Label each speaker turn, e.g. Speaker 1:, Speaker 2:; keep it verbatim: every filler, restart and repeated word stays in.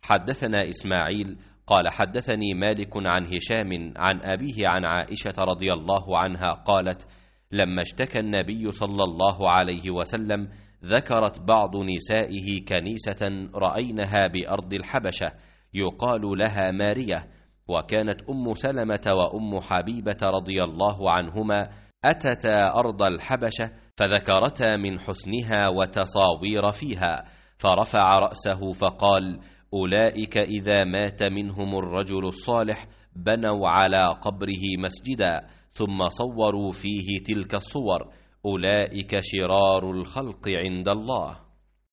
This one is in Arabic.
Speaker 1: حدثنا إسماعيل قال حدثني مالك عن هشام عن أبيه عن عائشة رضي الله عنها قالت: لما اشتكى النبي صلى الله عليه وسلم ذكرت بعض نسائه كنيسة رأينها بأرض الحبشة يقال لها مارية، وكانت أم سلمة وأم حبيبة رضي الله عنهما أتتا أرض الحبشة فذكرتا من حسنها وتصاوير فيها، فرفع رأسه فقال: أولئك إذا مات منهم الرجل الصالح بنوا على قبره مسجدا ثم صوروا فيه تلك الصور، أولئك شرار الخلق عند الله.